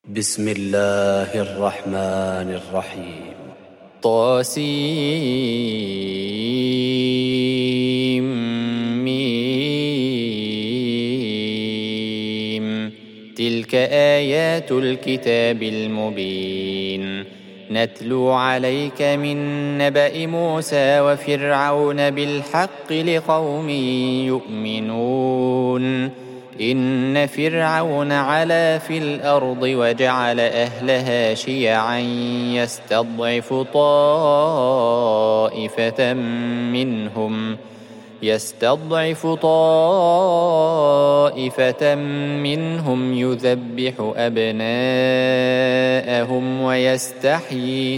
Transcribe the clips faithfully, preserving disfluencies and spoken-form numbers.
بسم الله الرحمن الرحيم. طاسيم ميم. تلك آيات الكتاب المبين نتلو عليك من نبأ موسى وفرعون بالحق لقوم يؤمنون. إن فرعون علا في الأرض وجعل أهلها شيعا يستضعف طائفة منهم يستضعف طائفة منهم يذبح أبناءهم ويستحيي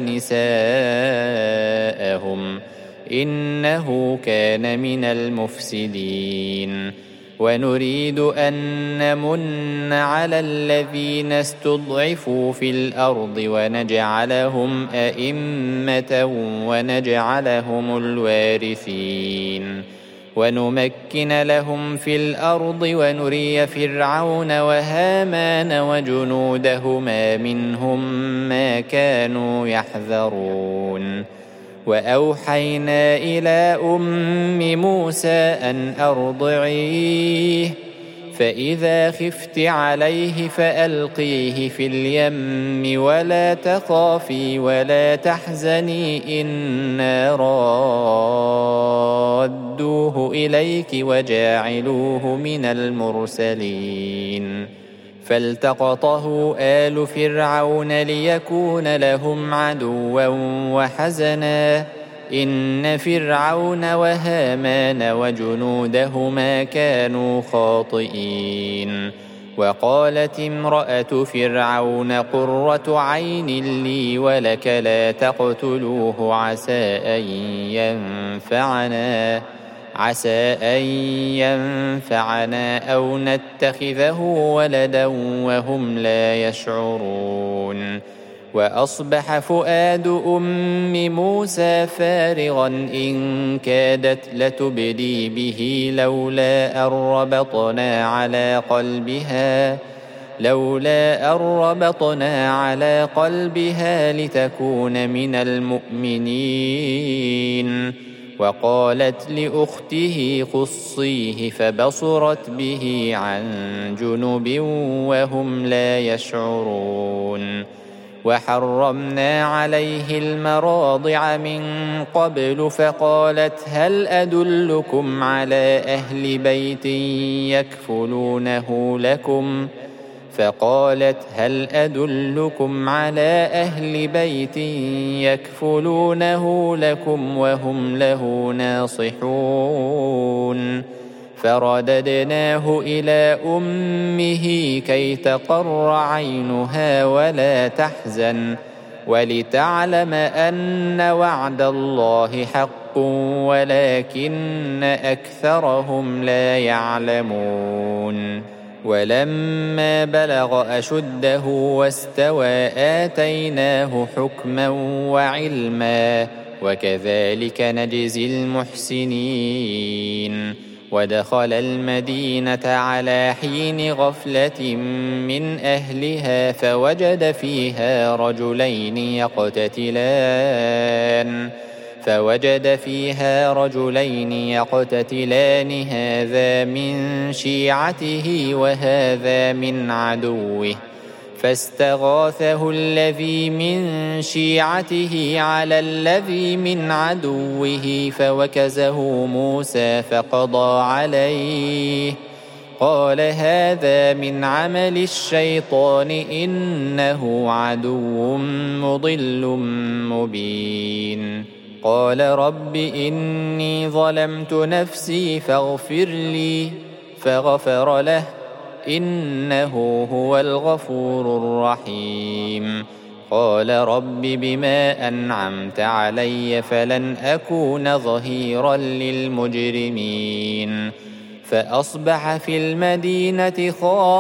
نساءهم إنه كان من المفسدين. ونريد أن نمن على الذين استضعفوا في الأرض ونجعلهم أئمة ونجعلهم الوارثين ونمكن لهم في الأرض ونري فرعون وهامان وجنودهما منهم ما كانوا يحذرون. وأوحينا إلى أم موسى أن أرضعيه فإذا خفت عليه فألقيه في اليم ولا تخافي ولا تحزني إنا رادوه إليك وجاعلوه من المرسلين. فالتقطه آل فرعون ليكون لهم عدوا وحزنا إن فرعون وهامان وجنودهما كانوا خاطئين. وقالت امرأة فرعون قرة عين لي ولك لا تقتلوه عسى أن ينفعنا عسى أن ينفعنا أو نتخذه ولدا وهم لا يشعرون. وأصبح فؤاد أم موسى فارغا إن كادت لتبدي به لولا أن ربطنا على قلبها لولا أن ربطنا على قلبها لتكون من المؤمنين. وقالت لأخته قصيه فبصرت به عن جنب وهم لا يشعرون. وحرمنا عليه المراضع من قبل فقالت هل أدلكم على أهل بيت يكفلونه لكم فقالت هل أدلكم على أهل بيت يكفلونه لكم وهم له ناصحون. فرددناه إلى أمه كي تقر عينها ولا تحزن ولتعلم أن وعد الله حق ولكن أكثرهم لا يعلمون. ولما بلغ أشده واستوى آتيناه حكما وعلما وكذلك نجزي المحسنين. ودخل المدينة على حين غفلة من أهلها فوجد فيها رجلين يقتتلان فوجد فيها رجلين يقتتلان هذا من شيعته وهذا من عدوه فاستغاثه الذي من شيعته على الذي من عدوه فوكزه موسى فقضى عليه قال هذا من عمل الشيطان إنه عدو مضل مبين. قال رب إني ظلمت نفسي فاغفر لي فغفر له إنه هو الغفور الرحيم. قال رب بما أنعمت علي فلن أكون ظهيرا للمجرمين. فأصبح في المدينة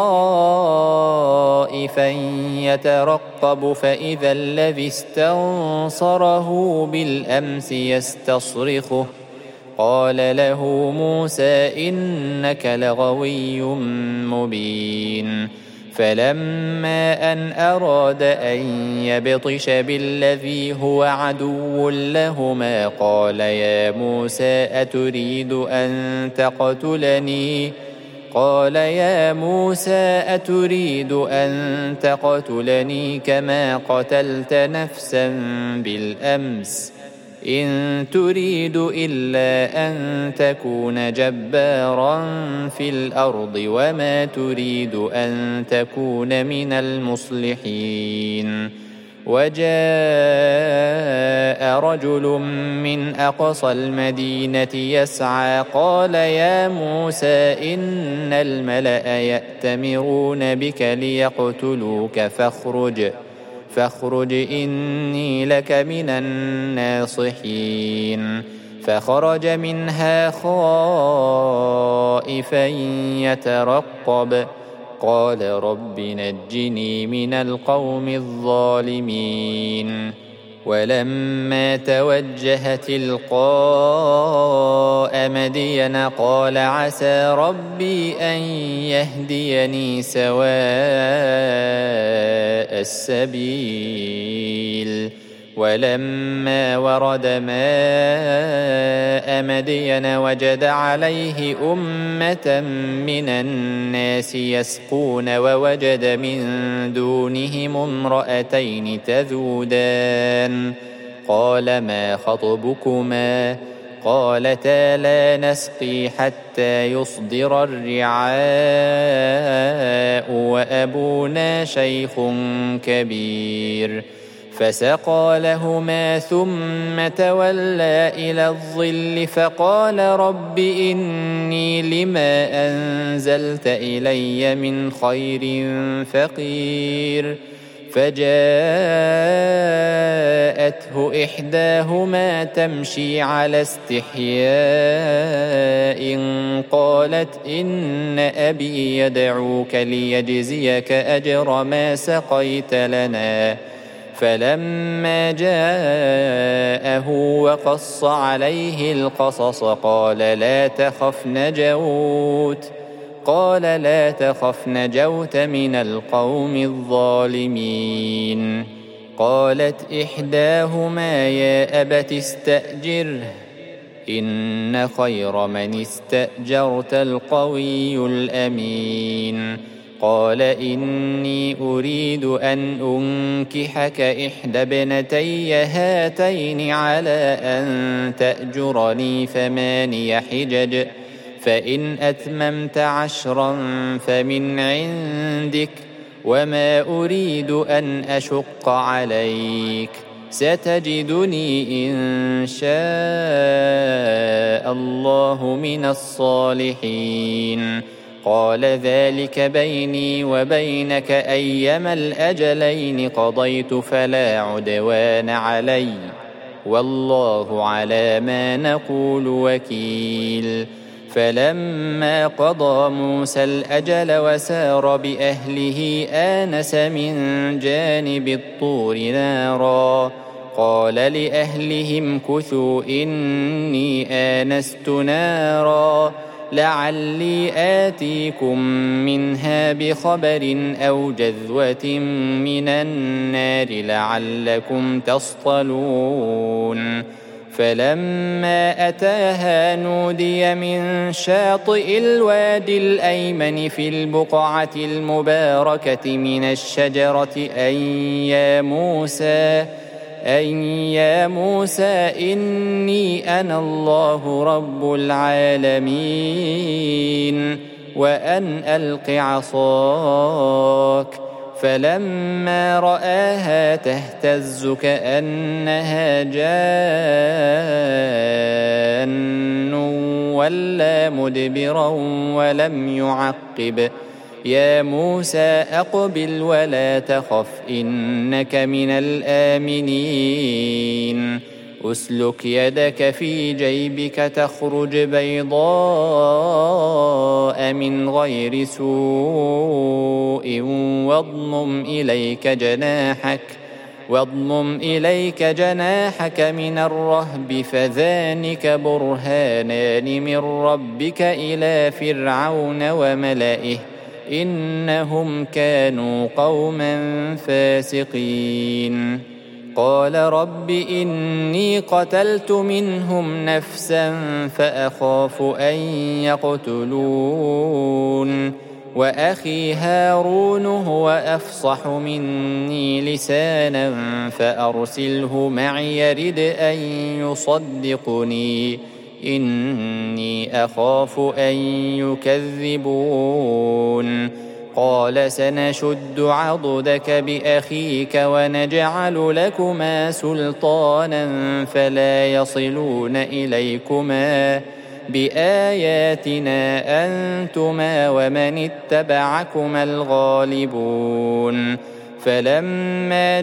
خائفا يترقب فإذا الذي استنصره بالأمس يستصرخه قال له موسى إنك لغوي مبين. فلما أن أراد أن يبطش بالذي هو عدو لهما قال يا موسى أتريد أن تقتلني قال يا موسى أتريد أن تقتلني كما قتلت نفسا بالأمس إن تريد إلا أن تكون جبارا في الأرض وما تريد أن تكون من المصلحين. وجاء رجل من أقصى المدينة يسعى قال يا موسى إن الملأ يأتمرون بك ليقتلوك فاخرج فاخرج إني لك من الناصحين. فخرج منها خائفا يترقب قال رب نجني من القوم الظالمين. ولما توجه تلقاء مدين قال عسى ربي أن يهديني سواء السبيل. ولما ورد ماء مدين وجد عليه أمة من الناس يسقون ووجد من دونهم امرأتين تذودان قال ما خطبكما قالتا لا نسقي حتى يصدر الرعاء وأبونا شيخ كبير. فسقى لهما ثم تولى إلى الظل فقال رب إني لما أنزلت إلي من خير فقير. فجاءته إحداهما تمشي على استحياء قالت إن أبي يدعوك ليجزيك أجر ما سقيت لنا. فلما جاءه وقص عليه القصص قال لا تخف نجوت قال لا تخف نجوت من القوم الظالمين. قالت إحداهما يا أبت استأجره إن خير من استأجرت القوي الأمين. قال إني أريد أن أنكحك إحدى ابنتي هاتين على أن تأجرني ثماني حجج فإن أتممت عشرا فمن عندك وما أريد أن أشق عليك ستجدني إن شاء الله من الصالحين. قال ذلك بيني وبينك أيما الأجلين قضيت فلا عدوان علي والله على ما نقول وكيل. فلما قضى موسى الأجل وسار بأهله آنس من جانب الطور نارا قال لأهلهم كثوا إني آنست نارا لعلي آتيكم منها بخبر أو جذوة من النار لعلكم تصطلون. فلما أتاها نودي من شاطئ الوادي الأيمن في البقعة المباركة من الشجرة أن يا موسى أن يا موسى إني أنا الله رب العالمين وأن ألق عصاك. فلما رآها تهتز كأنها جان ولى مدبرا ولم يعقب يا موسى أقبل ولا تخف إنك من الآمنين. أسلك يدك في جيبك تخرج بيضاء من غير سوء واضمم إليك جناحك واضمم إليك جناحك من الرهب فذلك برهانان من ربك إلى فرعون وملئه إنهم كانوا قوما فاسقين. قال رب إني قتلت منهم نفسا فأخاف أن يقتلون وأخي هارون هو أفصح مني لسانا فأرسله معي يرد أن يصدقني إني أخاف أن يكذبون. قال سنشد عضدك بأخيك ونجعل لكما سلطانا فلا يصلون إليكما بآياتنا أنتما ومن اتبعكما الغالبون. فلما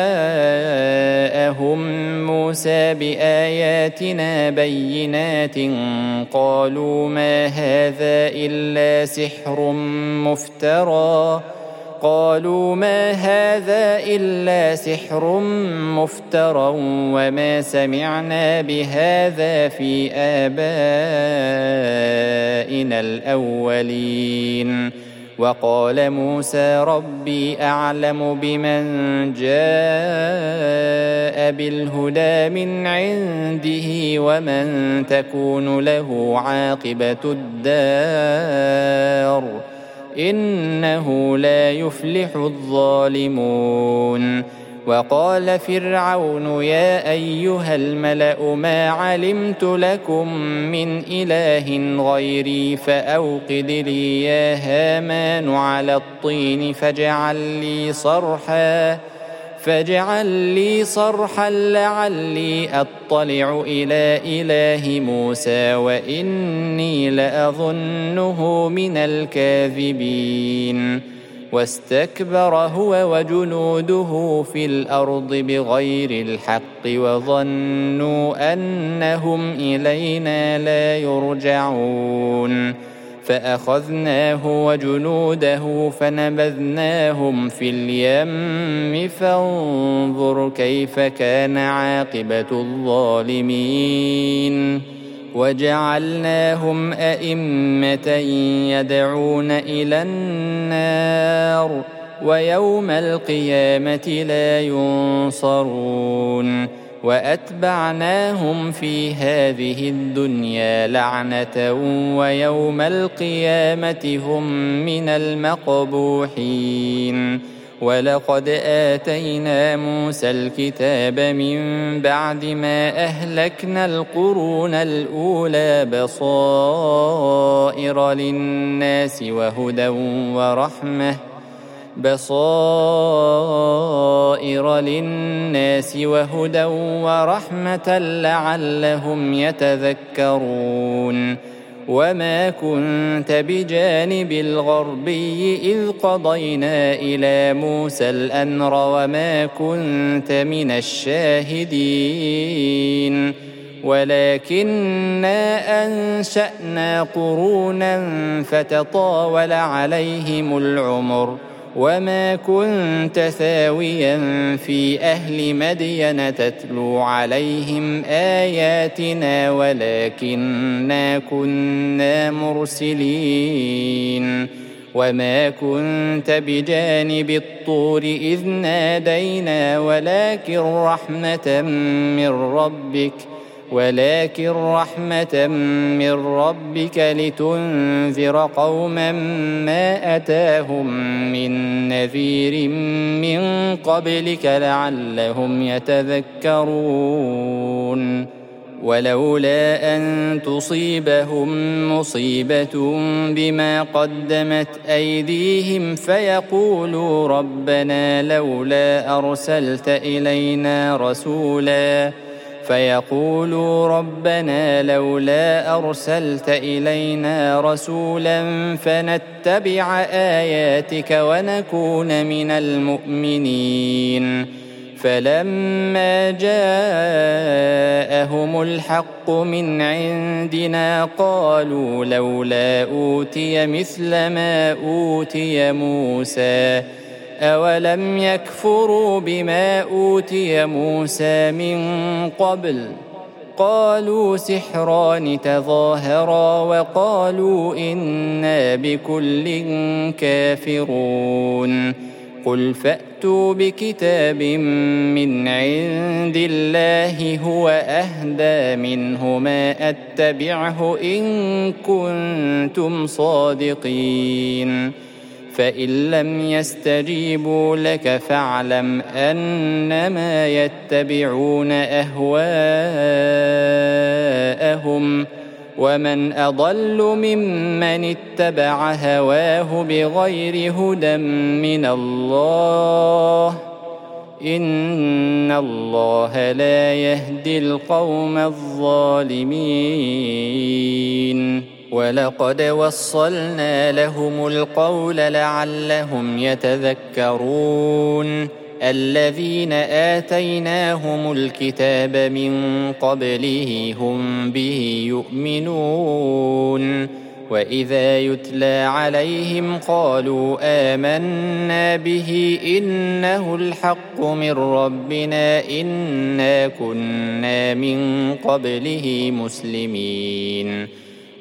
جاءهم موسى بآياتنا بينات قالوا ما هذا إلا سحر مفترى قالوا ما هذا إلا سحر مفترى وما سمعنا بهذا في آبائنا الأولين. وقال موسى ربي أعلم بمن جاء بالهدى من عنده ومن تكون له عاقبة الدار إنه لا يفلح الظالمون. وقال فرعون يا أيها الملأ ما علمت لكم من إله غيري فأوقد لي يا هامان على الطين فاجعل لي صرحا فاجعل لي صرحا لعلي أطلع إلى إله موسى وإني لأظنه من الكاذبين. واستكبر هو وجنوده في الأرض بغير الحق وظنوا أنهم إلينا لا يرجعون. فأخذناه وجنوده فنبذناهم في اليم فانظر كيف كان عاقبة الظالمين. وجعلناهم أئمة يدعون إلى النار ويوم القيامة لا ينصرون. وأتبعناهم في هذه الدنيا لعنة ويوم القيامة هم من المقبوحين. ولقد آتينا موسى الكتاب من بعد ما أهلكنا القرون الأولى بصائر للناس وهدى ورحمة بصائر للناس وهدى ورحمة لعلهم يتذكرون. وما كنت بجانب الغربي إذ قضينا إلى موسى الأمر وما كنت من الشاهدين ولكننا أنشأنا قرونا فتطاول عليهم العمر وما كنت ثاويا في أهل مدين تتلو عليهم آياتنا ولكننا كنا مرسلين. وما كنت بجانب الطور إذ نادينا ولكن رحمة من ربك ولكن رحمة من ربك لتنذر قوما ما أتاهم من نذير من قبلك لعلهم يتذكرون. ولولا أن تصيبهم مصيبة بما قدمت أيديهم فيقولوا ربنا لولا أرسلت إلينا رسولا فيقولوا ربنا لولا أرسلت إلينا رسولا فنتبع آياتك ونكون من المؤمنين. فلما جاءهم الحق من عندنا قالوا لولا أوتي مثل ما أوتي موسى أولم يكفروا بما أوتي موسى من قبل قالوا سحران تظاهرا وقالوا إنا بكل كافرون قل فأتوا بكتاب من عند الله هو أهدى منهما أتبعه إن كنتم صادقين فإن لم يستجيبوا لك فاعلم أنما يتبعون أهواءهم ومن أضل ممن اتبع هواه بغير هدى من الله إن الله لا يهدي القوم الظالمين ولقد وصلنا لهم القول لعلهم يتذكرون الذين آتيناهم الكتاب من قبله هم به يؤمنون وإذا يتلى عليهم قالوا آمنا به إنه الحق من ربنا إنا كنا من قبله مسلمين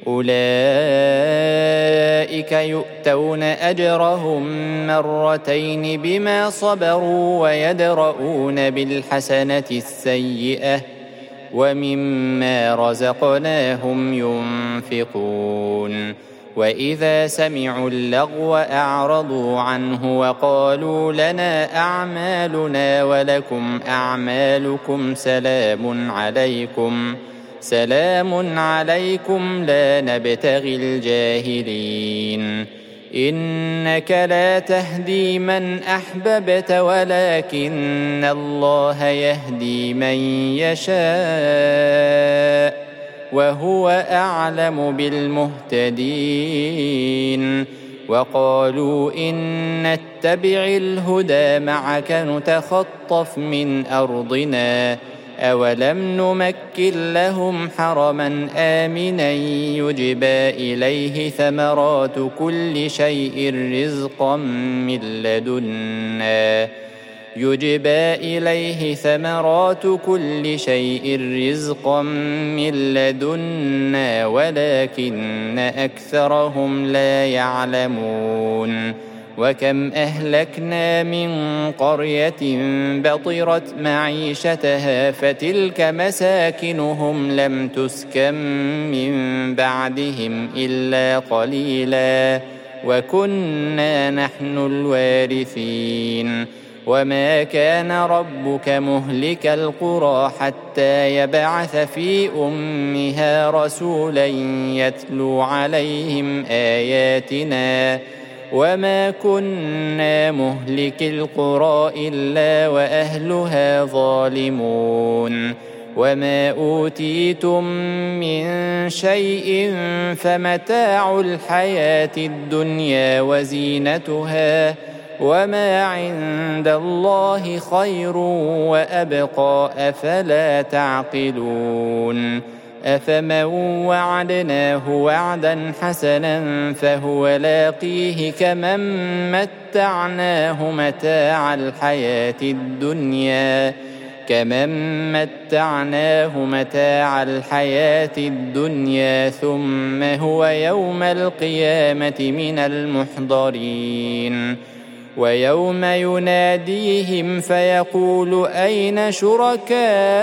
أولئك يؤتون أجرهم مرتين بما صبروا ويدرؤون بالحسنة السيئة ومما رزقناهم ينفقون وإذا سمعوا اللغو أعرضوا عنه وقالوا لنا أعمالنا ولكم أعمالكم سلام عليكم سلام عليكم لا نبتغي الجاهلين إنك لا تهدي من أحببت ولكن الله يهدي من يشاء وهو أعلم بالمهتدين وقالوا إن نتبع الهدى معك نتخطف من أرضنا أولم نمكن لهم حرما آمنا يجبى إليه ثمرات كل شيء رزقا من لدنا يجبى إليه ثمرات كل شيء رزقا من لدنا ولكن أكثرهم لا يعلمون وكم أهلكنا من قرية بطرت معيشتها فتلك مساكنهم لم تسكن من بعدهم إلا قليلا وكنا نحن الوارثين وما كان ربك مهلك القرى حتى يبعث في أمها رسولا يتلو عليهم آياتنا وما كنا مهلك القرى إلا وأهلها ظالمون وما أوتيتم من شيء فمتاع الحياة الدنيا وزينتها وما عند الله خير وأبقى أفلا تعقلون أفمن وعدناه وعدا حسنا فهو لاقيه كمن متعناه متاع الحياة الدنيا كمن متعناه متاع الحياة الدنيا ثم هو يوم القيامة من المحضرين ويوم يناديهم فيقول أين شركائي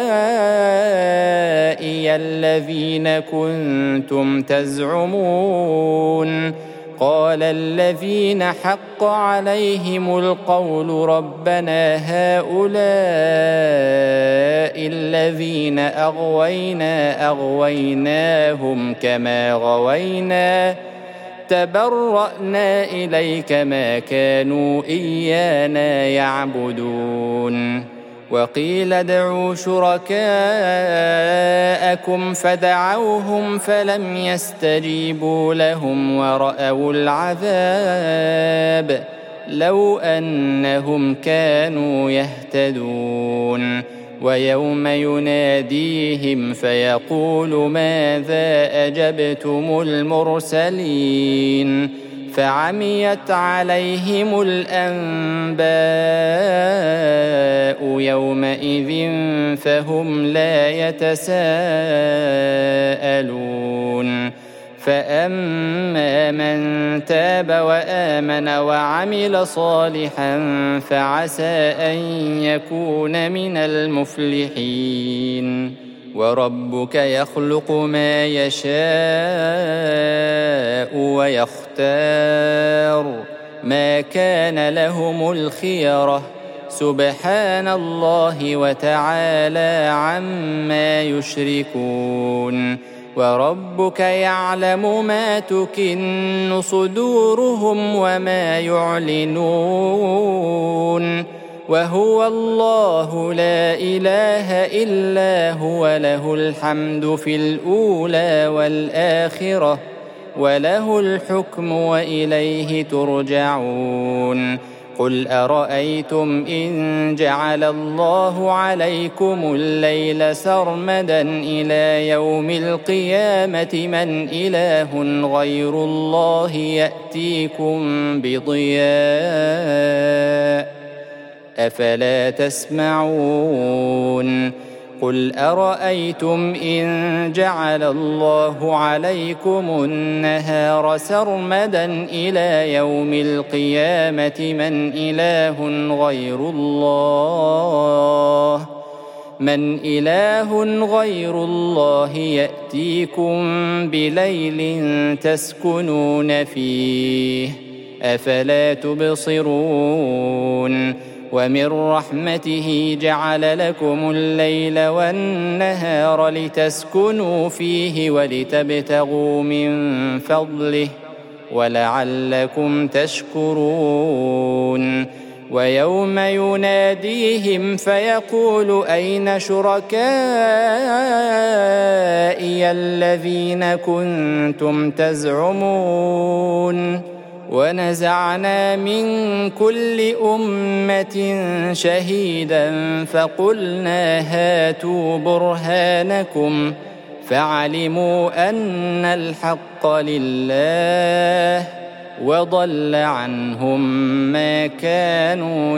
الذين كنتم تزعمون قال الذين حق عليهم القول ربنا هؤلاء الذين أغوينا أغويناهم كما غوينا تبرأنا إليك ما كانوا إيانا يعبدون وقيل ادعوا شركاءكم فدعوهم فلم يستجيبوا لهم ورأوا العذاب لو أنهم كانوا يهتدون ويوم يناديهم فيقول ماذا أجبتم المرسلين فعميت عليهم الأنباء يومئذ فهم لا يتساءلون فأما من تاب وآمن وعمل صالحا فعسى أن يكون من المفلحين وربك يخلق ما يشاء ويختار ما كان لهم الخيرة سبحان الله وتعالى عما يشركون وربك يعلم ما تكن صدورهم وما يعلنون وهو الله لا إله إلا هو له الحمد في الأولى والآخرة وله الحكم وإليه ترجعون قل أرأيتم إن جعل الله عليكم الليل سرمدا إلى يوم القيامة من إله غير الله يأتيكم بضياء أفلا تسمعون قل أرأيتم إن جعل الله عليكم النهار سرمدا إلى يوم القيامة من إله غير الله من إله غير الله يأتيكم بليل تسكنون فيه أفلا تبصرون ومن رحمته جعل لكم الليل والنهار لتسكنوا فيه ولتبتغوا من فضله ولعلكم تشكرون ويوم يناديهم فيقول أين شركائي الذين كنتم تزعمون ونزعنا من كل أمة شهيدا فقلنا هاتوا برهانكم فعلموا أن الحق لله وضل عنهم ما كانوا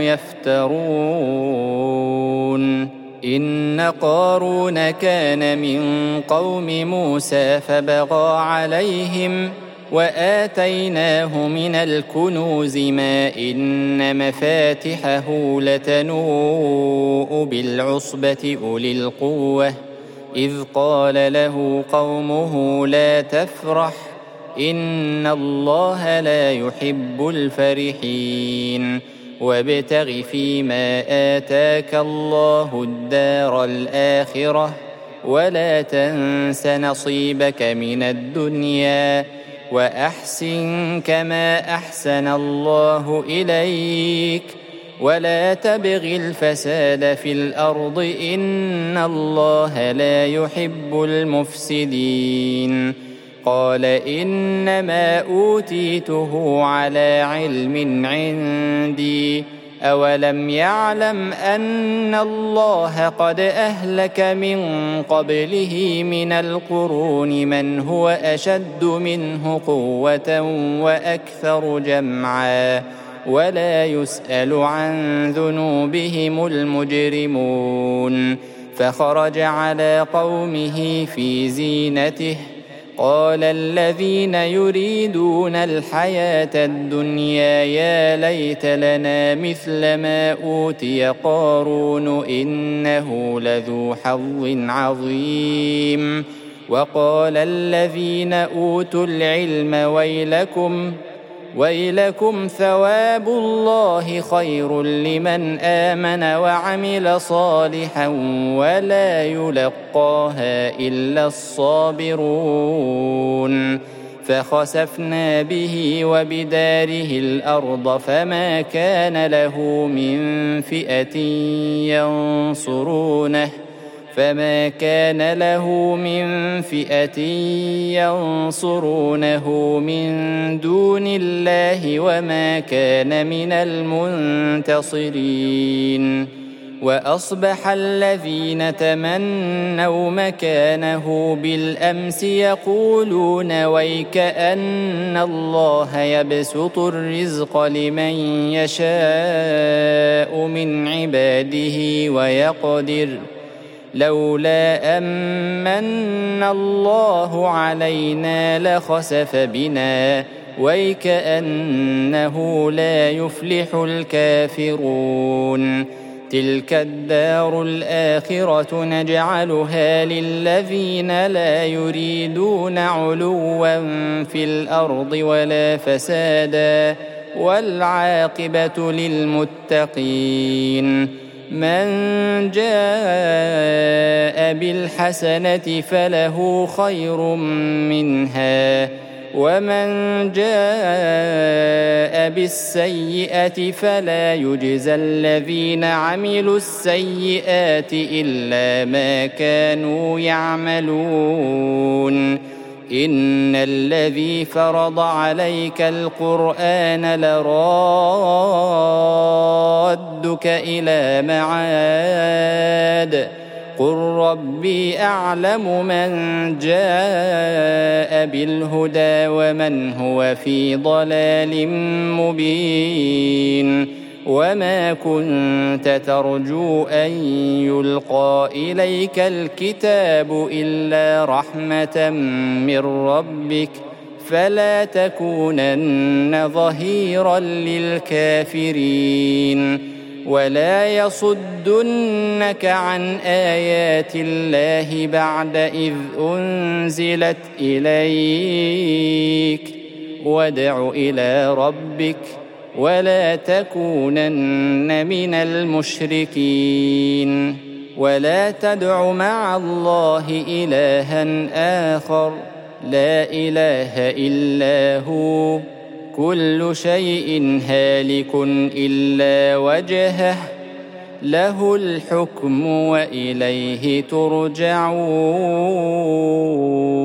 يفترون إن قارون كان من قوم موسى فبغى عليهم وآتيناه من الكنوز ما إن مفاتحه لتنوء بالعصبة أولي القوة إذ قال له قومه لا تفرح إن الله لا يحب الفرحين وابتغ فيما آتاك الله الدار الآخرة ولا تنس نصيبك من الدنيا وأحسن كما أحسن الله إليك ولا تبغ الفساد في الأرض إن الله لا يحب المفسدين قال إنما أوتيته على علم عندي أولم يعلم أن الله قد أهلك من قبله من القرون من هو أشد منه قوة وأكثر جمعا ولا يسأل عن ذنوبهم المجرمون فخرج على قومه في زينته قال الذين يريدون الحياة الدنيا يا ليت لنا مثل ما أوتي قارون إنه لذو حظ عظيم وقال الذين أوتوا العلم ويلكم ويلكم ثواب الله خير لمن آمن وعمل صالحا ولا يلقاها إلا الصابرون فخسفنا به وبداره الأرض فما كان له من فئة ينصرونه فما كان له من فئة ينصرونه من دون الله وما كان من المنتصرين وأصبح الذين تمنوا مكانه بالأمس يقولون ويكأن الله يبسط الرزق لمن يشاء من عباده ويقدر لولا أمن الله علينا لخسف بنا ويكأنه لا يفلح الكافرون تلك الدار الآخرة نجعلها للذين لا يريدون علوا في الأرض ولا فسادا والعاقبة للمتقين من جاء بالحسنة فله خير منها ومن جاء بالسيئة فلا يجزى الذين عملوا السيئات إلا ما كانوا يعملون إن الذي فرض عليك القرآن لرادك إلى معاد قل ربي أعلم من جاء بالهدى ومن هو في ضلال مبين وما كنت ترجو أن يلقى إليك الكتاب إلا رحمة من ربك فلا تكونن ظهيرا للكافرين ولا يصدنك عن آيات الله بعد إذ أنزلت إليك وادع إلى ربك ولا تكونن من المشركين ولا تدع مع الله إلها آخر لا إله إلا هو كل شيء هالك إلا وجهه له الحكم وإليه ترجعون.